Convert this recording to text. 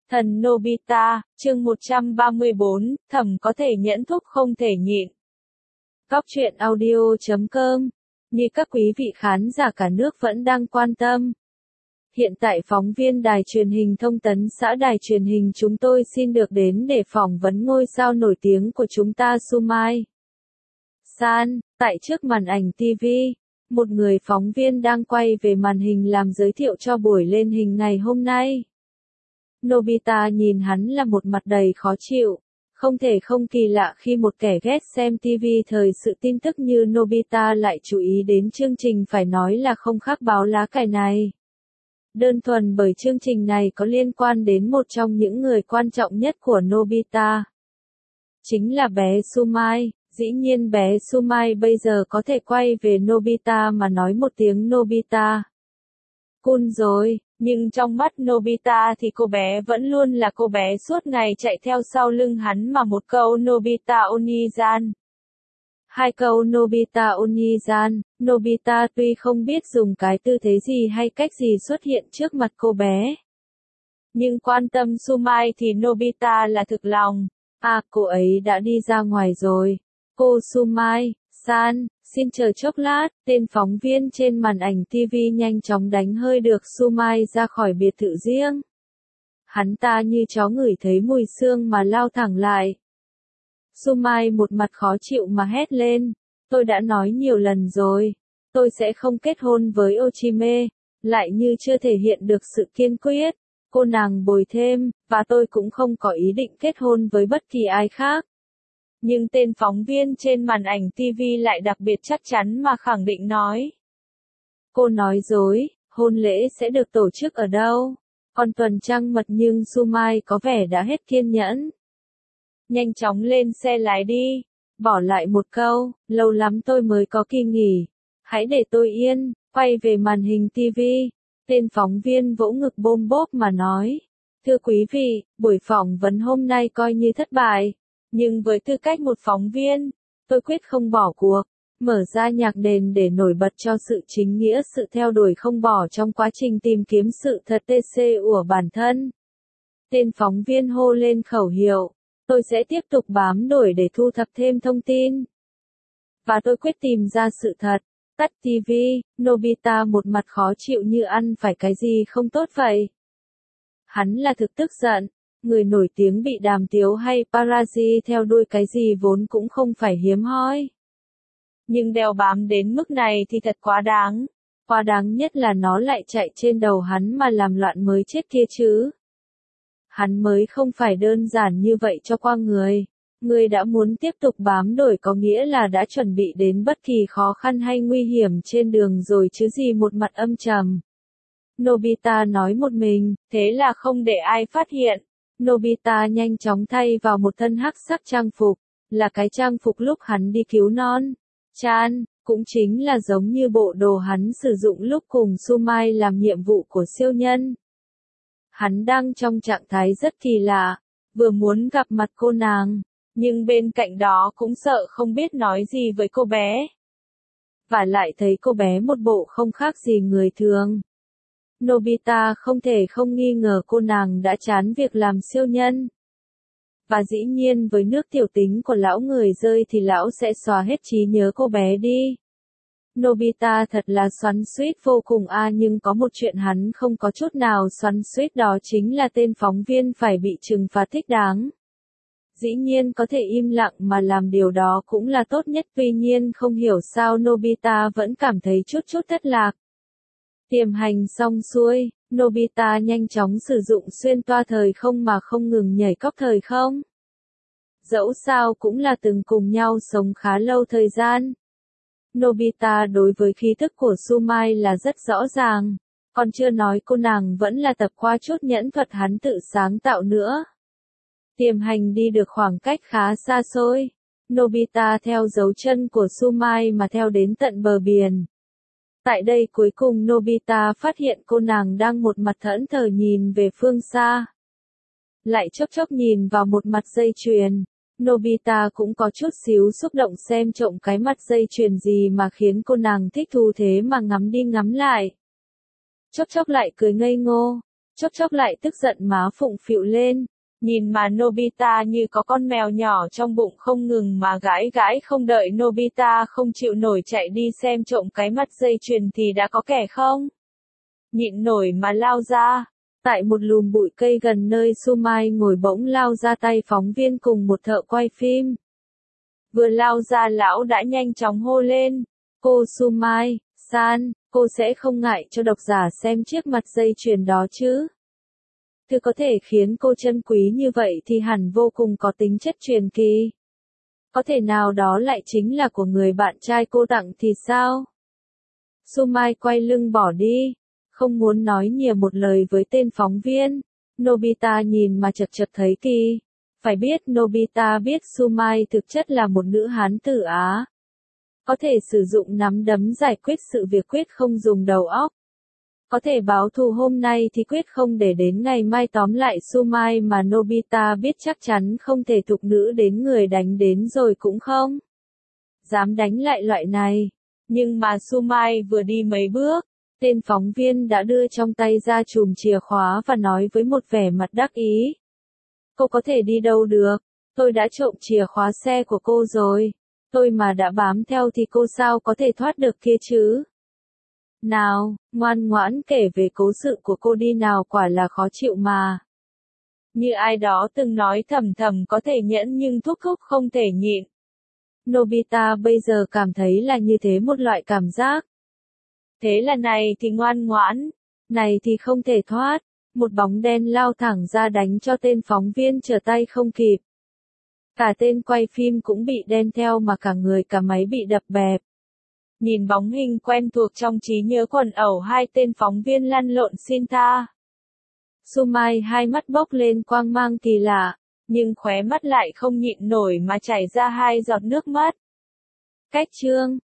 Thần Nobita, chương 134, thẩm có thể nhẫn thúc không thể nhịn. Góc truyện audio.com. Như các quý vị khán giả cả nước vẫn đang quan tâm. Hiện tại phóng viên đài truyền hình thông tấn xã đài truyền hình chúng tôi xin được đến để phỏng vấn ngôi sao nổi tiếng của chúng ta Sumai San, tại trước màn ảnh TV. Một người phóng viên đang quay về màn hình làm giới thiệu cho buổi lên hình ngày hôm nay. Nobita nhìn hắn là một mặt đầy khó chịu. Không thể không kỳ lạ khi một kẻ ghét xem TV thời sự tin tức như Nobita lại chú ý đến chương trình phải nói là không khác báo lá cải này. Đơn thuần bởi chương trình này có liên quan đến một trong những người quan trọng nhất của Nobita. Chính là bé Sumai. Dĩ nhiên bé Sumai bây giờ có thể quay về Nobita mà nói một tiếng Nobita. Cool rồi, nhưng trong mắt Nobita thì cô bé vẫn luôn là cô bé suốt ngày chạy theo sau lưng hắn mà một câu Nobita Onizan. Hai câu Nobita Onizan, Nobita tuy không biết dùng cái tư thế gì hay cách gì xuất hiện trước mặt cô bé. Nhưng quan tâm Sumai thì Nobita là thực lòng. À, cô ấy đã đi ra ngoài rồi. Cô Sumai San, xin chờ chốc lát, tên phóng viên trên màn ảnh TV nhanh chóng đánh hơi được Sumai ra khỏi biệt thự riêng. Hắn ta như chó ngửi thấy mùi xương mà lao thẳng lại. Sumai một mặt khó chịu mà hét lên, tôi đã nói nhiều lần rồi, tôi sẽ không kết hôn với Ochime, lại như chưa thể hiện được sự kiên quyết. Cô nàng bồi thêm, và tôi cũng không có ý định kết hôn với bất kỳ ai khác. Nhưng tên phóng viên trên màn ảnh TV lại đặc biệt chắc chắn mà khẳng định nói. Cô nói dối, hôn lễ sẽ được tổ chức ở đâu? Còn tuần trăng mật nhưng Sumai có vẻ đã hết kiên nhẫn. Nhanh chóng lên xe lái đi, bỏ lại một câu, lâu lắm tôi mới có kỳ nghỉ. Hãy để tôi yên, quay về màn hình TV. Tên phóng viên vỗ ngực bôm bốp mà nói. Thưa quý vị, buổi phỏng vấn hôm nay coi như thất bại. Nhưng với tư cách một phóng viên, tôi quyết không bỏ cuộc, mở ra nhạc nền để nổi bật cho sự chính nghĩa sự theo đuổi không bỏ trong quá trình tìm kiếm sự thật TC của bản thân. Tên phóng viên hô lên khẩu hiệu, tôi sẽ tiếp tục bám đuổi để thu thập thêm thông tin. Và tôi quyết tìm ra sự thật. Tắt TV, Nobita một mặt khó chịu như ăn phải cái gì không tốt vậy. Hắn là thực tức giận. Người nổi tiếng bị đàm tiếu hay paparazzi theo đuôi cái gì vốn cũng không phải hiếm hoi. Nhưng đeo bám đến mức này thì thật quá đáng. Quá đáng nhất là nó lại chạy trên đầu hắn mà làm loạn mới chết kia chứ. Hắn mới không phải đơn giản như vậy cho qua người. Người đã muốn tiếp tục bám đuổi có nghĩa là đã chuẩn bị đến bất kỳ khó khăn hay nguy hiểm trên đường rồi chứ gì một mặt âm trầm. Nobita nói một mình, thế là không để ai phát hiện. Nobita nhanh chóng thay vào một thân hắc sắc trang phục, là cái trang phục lúc hắn đi cứu non. Chan, cũng chính là giống như bộ đồ hắn sử dụng lúc cùng Sumai làm nhiệm vụ của siêu nhân. Hắn đang trong trạng thái rất kỳ lạ, vừa muốn gặp mặt cô nàng, nhưng bên cạnh đó cũng sợ không biết nói gì với cô bé. Và lại thấy cô bé một bộ không khác gì người thường. Nobita không thể không nghi ngờ cô nàng đã chán việc làm siêu nhân. Và dĩ nhiên với nước tiểu tính của lão người rơi thì lão sẽ xóa hết trí nhớ cô bé đi. Nobita thật là xoắn xuýt vô cùng nhưng có một chuyện hắn không có chút nào xoắn xuýt đó chính là tên phóng viên phải bị trừng phạt thích đáng. Dĩ nhiên có thể im lặng mà làm điều đó cũng là tốt nhất, tuy nhiên không hiểu sao Nobita vẫn cảm thấy chút thất lạc. Tiềm hành xong xuôi, Nobita nhanh chóng sử dụng xuyên toa thời không mà không ngừng nhảy cóc thời không. Dẫu sao cũng là từng cùng nhau sống khá lâu thời gian. Nobita đối với khí thức của Sumai là rất rõ ràng, còn chưa nói cô nàng vẫn là tập qua chút nhẫn thuật hắn tự sáng tạo nữa. Tiềm hành đi được khoảng cách khá xa xôi, Nobita theo dấu chân của Sumai mà theo đến tận bờ biển. Tại đây cuối cùng Nobita phát hiện cô nàng đang một mặt thẫn thờ nhìn về phương xa. Lại chốc nhìn vào một mặt dây chuyền. Nobita cũng có chút xíu xúc động xem trộm cái mặt dây chuyền gì mà khiến cô nàng thích thú thế mà ngắm đi ngắm lại. Chốc lại cười ngây ngô. Chốc chốc lại tức giận má phụng phịu lên, nhìn mà Nobita như có con mèo nhỏ trong bụng không ngừng mà gãi gãi, không đợi Nobita không chịu nổi chạy đi xem trộm cái mắt dây chuyền thì đã có kẻ không nhịn nổi mà lao ra. Tại một lùm bụi cây gần nơi Sumai ngồi bỗng lao ra tay phóng viên cùng một thợ quay phim. Vừa lao ra lão đã nhanh chóng hô lên, cô Sumai, san, cô sẽ không ngại cho độc giả xem chiếc mặt dây chuyền đó chứ? Thứ có thể khiến cô trân quý như vậy thì hẳn vô cùng có tính chất truyền kỳ. Có thể nào đó lại chính là của người bạn trai cô tặng thì sao? Sumai quay lưng bỏ đi, không muốn nói nhiều một lời với tên phóng viên. Nobita nhìn mà chật chật thấy kỳ. Phải biết Nobita biết Sumai thực chất là một nữ hán tử Á. Có thể sử dụng nắm đấm giải quyết sự việc, quyết không dùng đầu óc. Có thể báo thù hôm nay thì quyết không để đến ngày mai. Tóm lại Sumai mà Nobita biết chắc chắn không thể thục nữ đến người đánh đến rồi cũng không dám đánh lại loại này. Nhưng mà Sumai vừa đi mấy bước, tên phóng viên đã đưa trong tay ra chùm chìa khóa và nói với một vẻ mặt đắc ý. Cô có thể đi đâu được, tôi đã trộm chìa khóa xe của cô rồi. Tôi mà đã bám theo thì cô sao có thể thoát được kia chứ? Nào, ngoan ngoãn kể về cố sự của cô đi nào, quả là khó chịu mà. Như ai đó từng nói, thầm thầm có thể nhẫn nhưng thúc thúc không thể nhịn. Nobita bây giờ cảm thấy là như thế, một loại cảm giác. Thế là này thì ngoan ngoãn, này thì không thể thoát. Một bóng đen lao thẳng ra đánh cho tên phóng viên trở tay không kịp. Cả tên quay phim cũng bị đen theo mà cả người cả máy bị đập bẹp. Nhìn bóng hình quen thuộc trong trí nhớ quần ẩu hai tên phóng viên lăn lộn xin tha. Sumai hai mắt bốc lên quang mang kỳ lạ, nhưng khóe mắt lại không nhịn nổi mà chảy ra hai giọt nước mắt. Cách chương